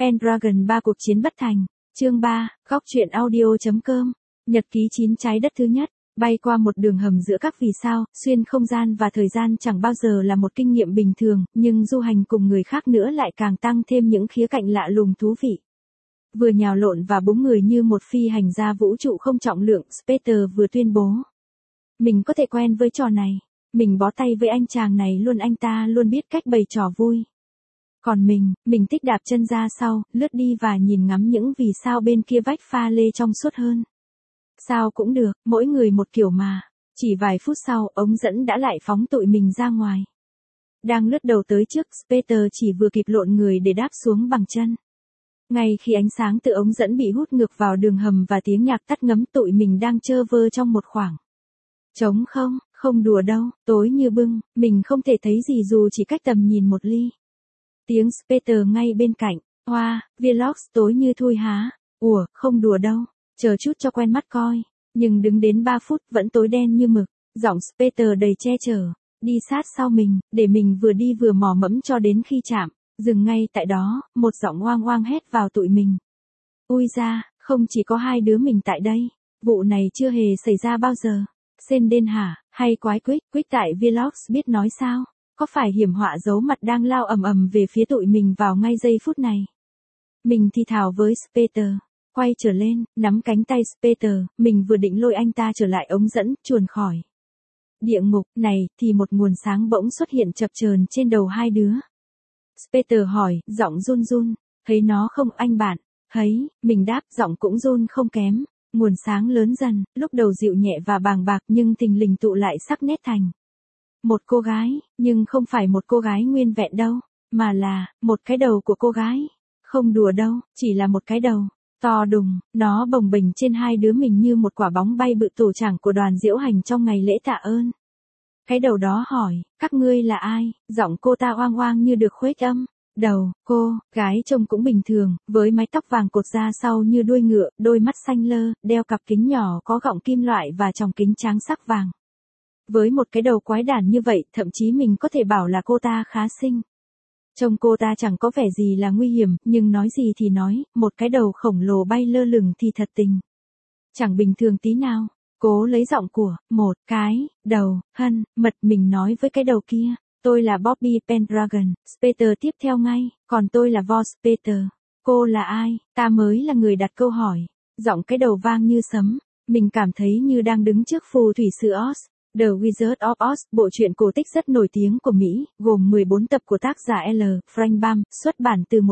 Pendragon 3 cuộc chiến bất thành. Chương 3, góc truyện audio.com. Nhật ký 9 trái đất thứ nhất. Bay qua một đường hầm giữa các vì sao, xuyên không gian và thời gian chẳng bao giờ là một kinh nghiệm bình thường, nhưng du hành cùng người khác nữa lại càng tăng thêm những khía cạnh lạ lùng thú vị. Vừa nhào lộn và búng người như một phi hành gia vũ trụ không trọng lượng, Spater vừa tuyên bố. Mình có thể quen với trò này. Mình bó tay với anh chàng này luôn, anh ta luôn biết cách bày trò vui. Còn mình thích đạp chân ra sau, lướt đi và nhìn ngắm những vì sao bên kia vách pha lê trong suốt hơn. Sao cũng được, mỗi người một kiểu mà. Chỉ vài phút sau, ống dẫn đã lại phóng tụi mình ra ngoài. Đang lướt đầu tới trước, Spater chỉ vừa kịp lộn người để đáp xuống bằng chân. Ngay khi ánh sáng từ ống dẫn bị hút ngược vào đường hầm và tiếng nhạc tắt ngấm, tụi mình đang chơ vơ trong một khoảng trống không, không đùa đâu, tối như bưng, mình không thể thấy gì dù chỉ cách tầm nhìn một ly. Tiếng Spater ngay bên cạnh, hoa, vlogs tối như thui há, ủa, không đùa đâu, chờ chút cho quen mắt coi, nhưng đứng đến 3 phút vẫn tối đen như mực, giọng Spater đầy che chở, đi sát sau mình, để mình vừa đi vừa mò mẫm cho đến khi chạm, dừng ngay tại đó, một giọng oang oang hét vào tụi mình. Ui da, không chỉ có hai đứa mình tại đây, vụ này chưa hề xảy ra bao giờ. Sên đên hả, hay quái quýt tại vlogs biết nói sao, có phải hiểm họa giấu mặt đang lao ầm ầm về phía tụi mình vào ngay giây phút này. Mình thì thào với Spater, quay trở lên, nắm cánh tay Spater, mình vừa định lôi anh ta trở lại ống dẫn, chuồn khỏi địa ngục này, thì một nguồn sáng bỗng xuất hiện chập chờn trên đầu hai đứa. Spater hỏi, giọng run run, thấy nó không anh bạn? Thấy, mình đáp, giọng cũng run không kém. Nguồn sáng lớn dần, lúc đầu dịu nhẹ và bàng bạc nhưng thình lình tụ lại sắc nét thành một cô gái, nhưng không phải một cô gái nguyên vẹn đâu, mà là một cái đầu của cô gái. Không đùa đâu, chỉ là một cái đầu to đùng, nó bồng bềnh trên hai đứa mình như một quả bóng bay bự tổ chảng của đoàn diễu hành trong ngày lễ tạ ơn. Cái đầu đó hỏi, các ngươi là ai? Giọng cô ta oang oang như được khuếch âm. Đầu, cô, gái trông cũng bình thường, với mái tóc vàng cột ra sau như đuôi ngựa, đôi mắt xanh lơ, đeo cặp kính nhỏ có gọng kim loại và tròng kính trắng sắc vàng. Với một cái đầu quái đản như vậy, thậm chí mình có thể bảo là cô ta khá xinh. Trông cô ta chẳng có vẻ gì là nguy hiểm, nhưng nói gì thì nói, một cái đầu khổng lồ bay lơ lửng thì thật tình chẳng bình thường tí nào. Cố lấy giọng của một cái đầu mật mình nói với cái đầu kia. Tôi là Bobby Pendragon, Spater tiếp theo ngay, còn tôi là Vo Spater. Cô là ai? Ta mới là người đặt câu hỏi. Giọng cái đầu vang như sấm, mình cảm thấy như đang đứng trước phù thủy sư Oz. The Wizard of Oz, bộ truyện cổ tích rất nổi tiếng của Mỹ, gồm 14 tập của tác giả L. Frank Baum, xuất bản từ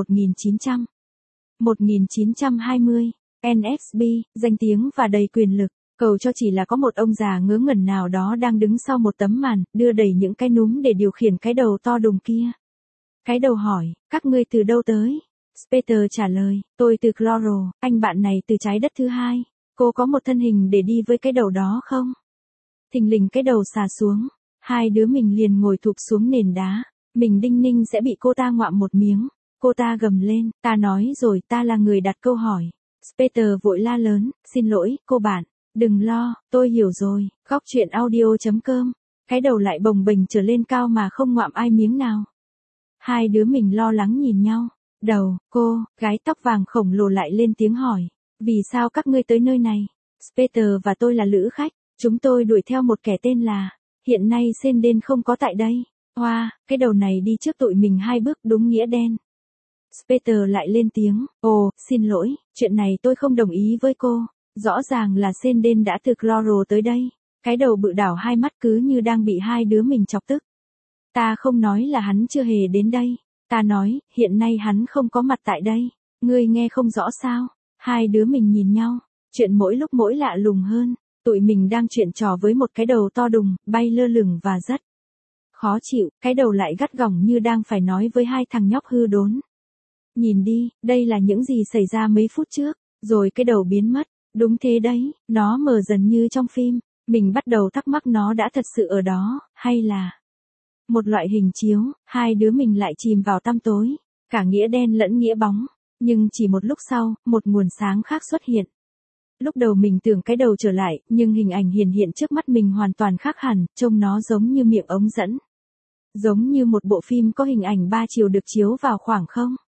1920. NXB, danh tiếng và đầy quyền lực. Cầu cho chỉ là có một ông già ngớ ngẩn nào đó đang đứng sau một tấm màn, đưa đẩy những cái núm để điều khiển cái đầu to đùng kia. Cái đầu hỏi, các ngươi từ đâu tới? Spater trả lời, tôi từ Cloro, anh bạn này từ trái đất thứ hai. Cô có một thân hình để đi với cái đầu đó không? Thình lình cái đầu xà xuống, hai đứa mình liền ngồi thụp xuống nền đá. Mình đinh ninh sẽ bị cô ta ngoạm một miếng. Cô ta gầm lên, ta nói rồi, ta là người đặt câu hỏi. Spater vội la lớn, xin lỗi, cô bạn. Đừng lo, tôi hiểu rồi, góc truyện audio.com. Cái đầu lại bồng bềnh trở lên cao mà không ngoạm ai miếng nào. Hai đứa mình lo lắng nhìn nhau. Đầu, cô, gái tóc vàng khổng lồ lại lên tiếng hỏi. Vì sao các ngươi tới nơi này? Spater và tôi là lữ khách. Chúng tôi đuổi theo một kẻ tên là. Hiện nay Sên đen không có tại đây. Hoa, cái đầu này đi trước tụi mình 2 bước đúng nghĩa đen. Spater lại lên tiếng. Ồ, xin lỗi, chuyện này tôi không đồng ý với cô. Rõ ràng là Sên đen đã từ Cloro tới đây. Cái đầu bự đảo hai mắt cứ như đang bị hai đứa mình chọc tức. Ta không nói là hắn chưa hề đến đây. Ta nói, hiện nay hắn không có mặt tại đây. Ngươi nghe không rõ sao? Hai đứa mình nhìn nhau. Chuyện mỗi lúc mỗi lạ lùng hơn. Tụi mình đang chuyện trò với một cái đầu to đùng, bay lơ lửng và rất khó chịu. Cái đầu lại gắt gỏng như đang phải nói với hai thằng nhóc hư đốn. Nhìn đi, đây là những gì xảy ra mấy phút trước. Rồi cái đầu biến mất. Đúng thế đấy, nó mờ dần như trong phim. Mình bắt đầu thắc mắc nó đã thật sự ở đó, hay là một loại hình chiếu. Hai đứa mình lại chìm vào tăm tối, cả nghĩa đen lẫn nghĩa bóng. Nhưng chỉ một lúc sau, một nguồn sáng khác xuất hiện. Lúc đầu mình tưởng cái đầu trở lại, nhưng hình ảnh hiện trước mắt mình hoàn toàn khác hẳn, trông nó giống như miệng ống dẫn. Giống như một bộ phim có hình ảnh 3 chiều được chiếu vào khoảng không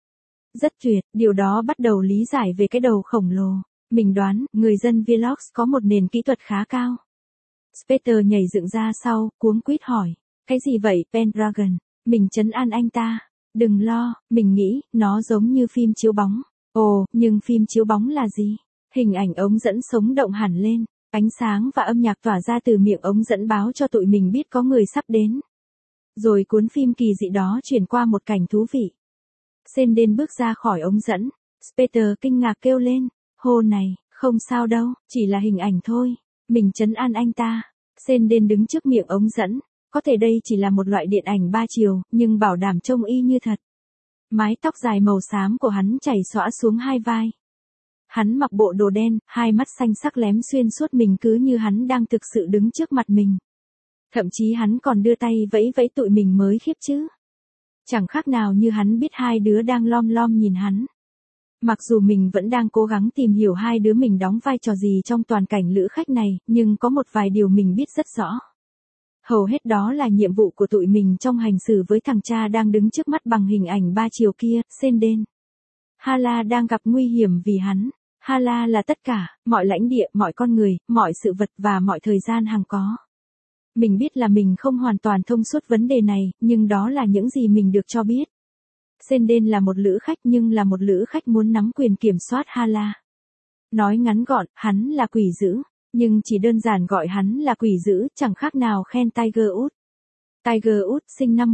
Rất tuyệt, điều đó bắt đầu lý giải về cái đầu khổng lồ. Mình đoán, người dân Vlogs có một nền kỹ thuật khá cao. Spectre nhảy dựng ra sau, cuống quýt hỏi. Cái gì vậy, Pendragon? Mình trấn an anh ta. Đừng lo, mình nghĩ, nó giống như phim chiếu bóng. Ồ, nhưng phim chiếu bóng là gì? Hình ảnh ống dẫn sống động hẳn lên. Ánh sáng và âm nhạc tỏa ra từ miệng ống dẫn báo cho tụi mình biết có người sắp đến. Rồi cuốn phim kỳ dị đó chuyển qua một cảnh thú vị. Senden bước ra khỏi ống dẫn. Spectre kinh ngạc kêu lên. Hô này, không sao đâu, chỉ là hình ảnh thôi. Mình trấn an anh ta. Senden đứng trước miệng ống dẫn. Có thể đây chỉ là một loại điện ảnh 3 chiều, nhưng bảo đảm trông y như thật. Mái tóc dài màu xám của hắn chảy xõa xuống hai vai. Hắn mặc bộ đồ đen, hai mắt xanh sắc lém xuyên suốt mình cứ như hắn đang thực sự đứng trước mặt mình. Thậm chí hắn còn đưa tay vẫy vẫy tụi mình mới khiếp chứ. Chẳng khác nào như hắn biết hai đứa đang lom lom nhìn hắn. Mặc dù mình vẫn đang cố gắng tìm hiểu hai đứa mình đóng vai trò gì trong toàn cảnh lữ khách này, nhưng có một vài điều mình biết rất rõ. Hầu hết đó là nhiệm vụ của tụi mình trong hành xử với thằng cha đang đứng trước mắt bằng hình ảnh 3 chiều kia, Senden. Hala đang gặp nguy hiểm vì hắn. Hala là tất cả, mọi lãnh địa, mọi con người, mọi sự vật và mọi thời gian hằng có. Mình biết là mình không hoàn toàn thông suốt vấn đề này, nhưng đó là những gì mình được cho biết. Senden là một lữ khách nhưng là một lữ khách muốn nắm quyền kiểm soát Hala. Nói ngắn gọn, hắn là quỷ dữ, nhưng chỉ đơn giản gọi hắn là quỷ dữ chẳng khác nào khen Tiger Woods. Tiger Woods sinh năm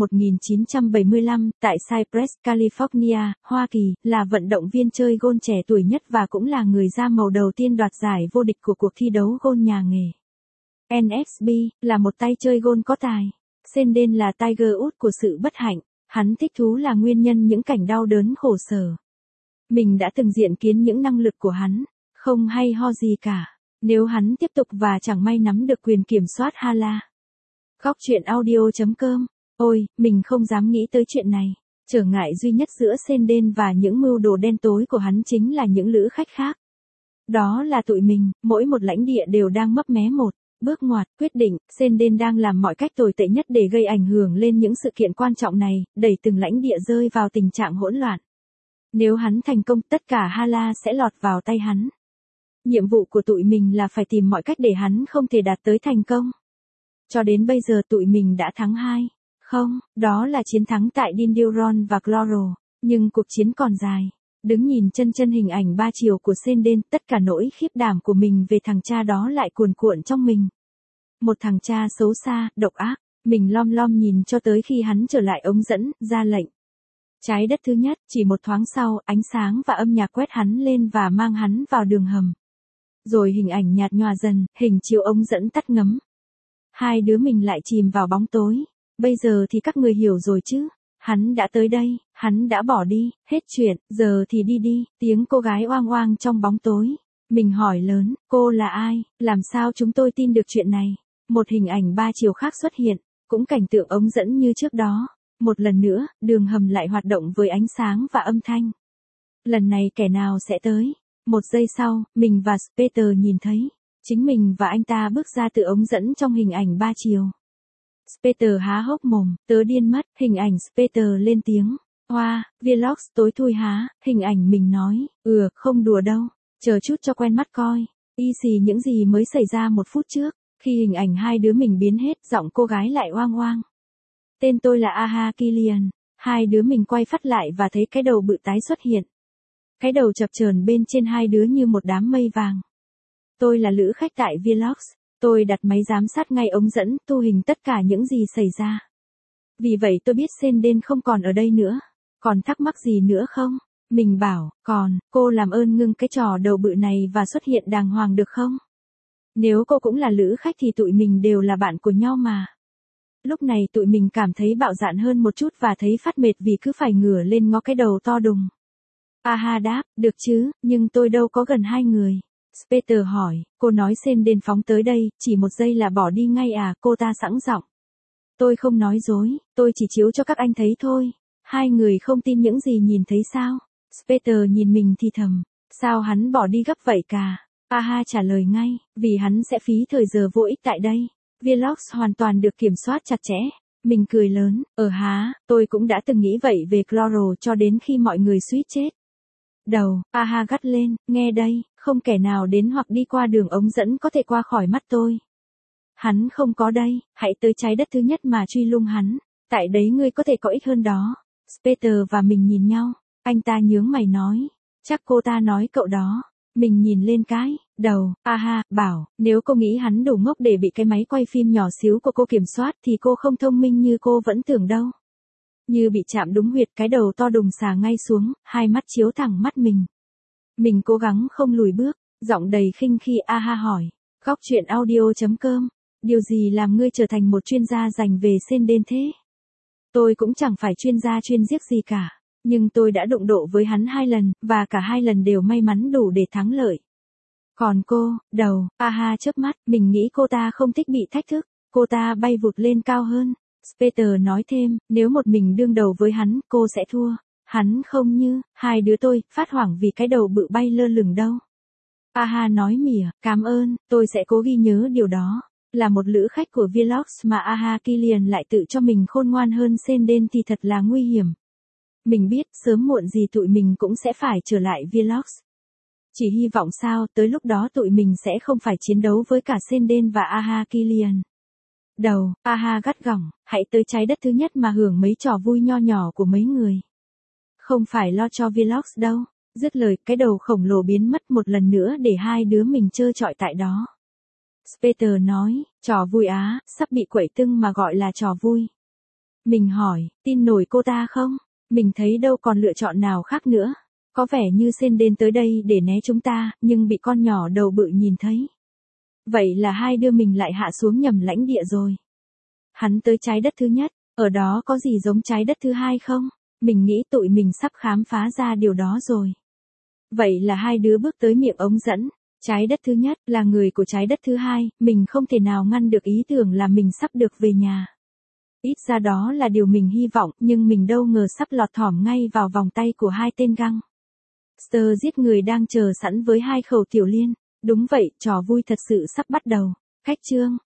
1975 tại Cypress, California, Hoa Kỳ, là vận động viên chơi golf trẻ tuổi nhất và cũng là người da màu đầu tiên đoạt giải vô địch của cuộc thi đấu golf nhà nghề. NXP, là một tay chơi golf có tài. Senden là Tiger Woods của sự bất hạnh, hắn thích thú là nguyên nhân những cảnh đau đớn khổ sở. Mình đã từng diện kiến những năng lực của hắn, không hay ho gì cả, nếu hắn tiếp tục và chẳng may nắm được quyền kiểm soát Hala. Góc truyện audio.com. Ôi, mình không dám nghĩ tới chuyện này. Trở ngại duy nhất giữa Senden và những mưu đồ đen tối của hắn chính là những lữ khách khác. Đó là tụi mình, mỗi một lãnh địa đều đang mấp mé một bước ngoặt, quyết định. Senden đang làm mọi cách tồi tệ nhất để gây ảnh hưởng lên những sự kiện quan trọng này, đẩy từng lãnh địa rơi vào tình trạng hỗn loạn. Nếu hắn thành công, tất cả Hala sẽ lọt vào tay hắn. Nhiệm vụ của tụi mình là phải tìm mọi cách để hắn không thể đạt tới thành công. Cho đến bây giờ tụi mình đã thắng 2. Không, đó là chiến thắng tại Dindyron và Cloro, nhưng cuộc chiến còn dài. Đứng nhìn chân hình ảnh 3 chiều của Senden, tất cả nỗi khiếp đảm của mình về thằng cha đó lại cuồn cuộn trong mình. Một thằng cha xấu xa, độc ác, mình lom lom nhìn cho tới khi hắn trở lại ống dẫn, ra lệnh. Trái đất thứ nhất, chỉ một thoáng sau, ánh sáng và âm nhạc quét hắn lên và mang hắn vào đường hầm. Rồi hình ảnh nhạt nhòa dần, hình chiếu ống dẫn tắt ngấm. Hai đứa mình lại chìm vào bóng tối. Bây giờ thì các người hiểu rồi chứ. Hắn đã tới đây, hắn đã bỏ đi, hết chuyện, giờ thì đi đi. Tiếng cô gái oang oang trong bóng tối. Mình hỏi lớn, cô là ai, làm sao chúng tôi tin được chuyện này? Một hình ảnh 3 chiều khác xuất hiện, cũng cảnh tượng ống dẫn như trước đó. Một lần nữa, đường hầm lại hoạt động với ánh sáng và âm thanh. Lần này kẻ nào sẽ tới? Một giây sau, mình và Spectre nhìn thấy. Chính mình và anh ta bước ra từ ống dẫn trong hình ảnh 3 chiều. Spectre há hốc mồm, tớ điên mất, hình ảnh Spectre lên tiếng. Hoa, Vlogs tối thui há, hình ảnh mình nói, không đùa đâu, chờ chút cho quen mắt coi. Y xì những gì mới xảy ra 1 phút trước, khi hình ảnh hai đứa mình biến hết, giọng cô gái lại oang oang. Tên tôi là Aha Killian, hai đứa mình quay phát lại và thấy cái đầu bự tái xuất hiện. Cái đầu chập chờn bên trên hai đứa như một đám mây vàng. Tôi là lữ khách tại Vlogs. Tôi đặt máy giám sát ngay ống dẫn, thu hình tất cả những gì xảy ra. Vì vậy tôi biết Senden không còn ở đây nữa. Còn thắc mắc gì nữa không? Mình bảo, còn, cô làm ơn ngưng cái trò đầu bự này và xuất hiện đàng hoàng được không? Nếu cô cũng là lữ khách thì tụi mình đều là bạn của nhau mà. Lúc này tụi mình cảm thấy bạo dạn hơn một chút và thấy phát mệt vì cứ phải ngửa lên ngó cái đầu to đùng. Aha đáp, được chứ, nhưng tôi đâu có gần 2 người. Spectre hỏi, cô nói Senden phóng tới đây, chỉ 1 giây là bỏ đi ngay à, cô ta sẵn giọng. Tôi không nói dối, tôi chỉ chiếu cho các anh thấy thôi. Hai người không tin những gì nhìn thấy sao? Spectre nhìn mình thì thầm, sao hắn bỏ đi gấp vậy cả? Aha trả lời ngay, vì hắn sẽ phí thời giờ vô ích tại đây. Vlogs hoàn toàn được kiểm soát chặt chẽ. Mình cười lớn, tôi cũng đã từng nghĩ vậy về Chloral cho đến khi mọi người suýt chết. Đầu, Aha gắt lên, nghe đây, không kẻ nào đến hoặc đi qua đường ống dẫn có thể qua khỏi mắt tôi. Hắn không có đây, hãy tới trái đất thứ nhất mà truy lùng hắn. Tại đấy ngươi có thể có ích hơn đó. Peter và mình nhìn nhau, anh ta nhướng mày nói. Chắc cô ta nói cậu đó. Mình nhìn lên cái đầu, bảo, nếu cô nghĩ hắn đủ ngốc để bị cái máy quay phim nhỏ xíu của cô kiểm soát thì cô không thông minh như cô vẫn tưởng đâu. Như bị chạm đúng huyệt, cái đầu to đùng xà ngay xuống, hai mắt chiếu thẳng mắt mình. Mình cố gắng không lùi bước, giọng đầy khinh khi hỏi. Góc truyện audio.com, điều gì làm ngươi trở thành một chuyên gia dành về Senden thế? Tôi cũng chẳng phải chuyên gia chuyên giết gì cả. Nhưng tôi đã đụng độ với hắn 2 lần, và cả 2 lần đều may mắn đủ để thắng lợi. Còn cô, đầu, chớp mắt, mình nghĩ cô ta không thích bị thách thức, cô ta bay vụt lên cao hơn. Peter nói thêm, nếu một mình đương đầu với hắn, cô sẽ thua. Hắn không như, hai đứa tôi, phát hoảng vì cái đầu bự bay lơ lửng đâu. Nói mỉa, cảm ơn, tôi sẽ cố ghi nhớ điều đó. Là một lữ khách của Vlogs mà Killian lại tự cho mình khôn ngoan hơn Senden thì thật là nguy hiểm. Mình biết, sớm muộn gì tụi mình cũng sẽ phải trở lại Vlogs. Chỉ hy vọng sao, tới lúc đó tụi mình sẽ không phải chiến đấu với cả Senden và Killian. Đầu, gắt gỏng, hãy tới trái đất thứ nhất mà hưởng mấy trò vui nho nhỏ của mấy người. Không phải lo cho Vlogs đâu. Dứt lời, cái đầu khổng lồ biến mất một lần nữa để hai đứa mình trơ trọi tại đó. Peter nói, trò vui sắp bị quẩy tưng mà gọi là trò vui. Mình hỏi, tin nổi cô ta không? Mình thấy đâu còn lựa chọn nào khác nữa. Có vẻ như Senden tới đây để né chúng ta, nhưng bị con nhỏ đầu bự nhìn thấy. Vậy là hai đứa mình lại hạ xuống nhầm lãnh địa rồi. Hắn tới trái đất thứ nhất, ở đó có gì giống trái đất thứ hai không? Mình nghĩ tụi mình sắp khám phá ra điều đó rồi. Vậy là hai đứa bước tới miệng ống dẫn. Trái đất thứ nhất là người của trái đất thứ hai, mình không thể nào ngăn được ý tưởng là mình sắp được về nhà. Ít ra đó là điều mình hy vọng, nhưng mình đâu ngờ sắp lọt thỏm ngay vào vòng tay của hai tên găng Sơ giết người đang chờ sẵn với 2 khẩu tiểu liên. Đúng vậy, trò vui thật sự sắp bắt đầu. Khách chương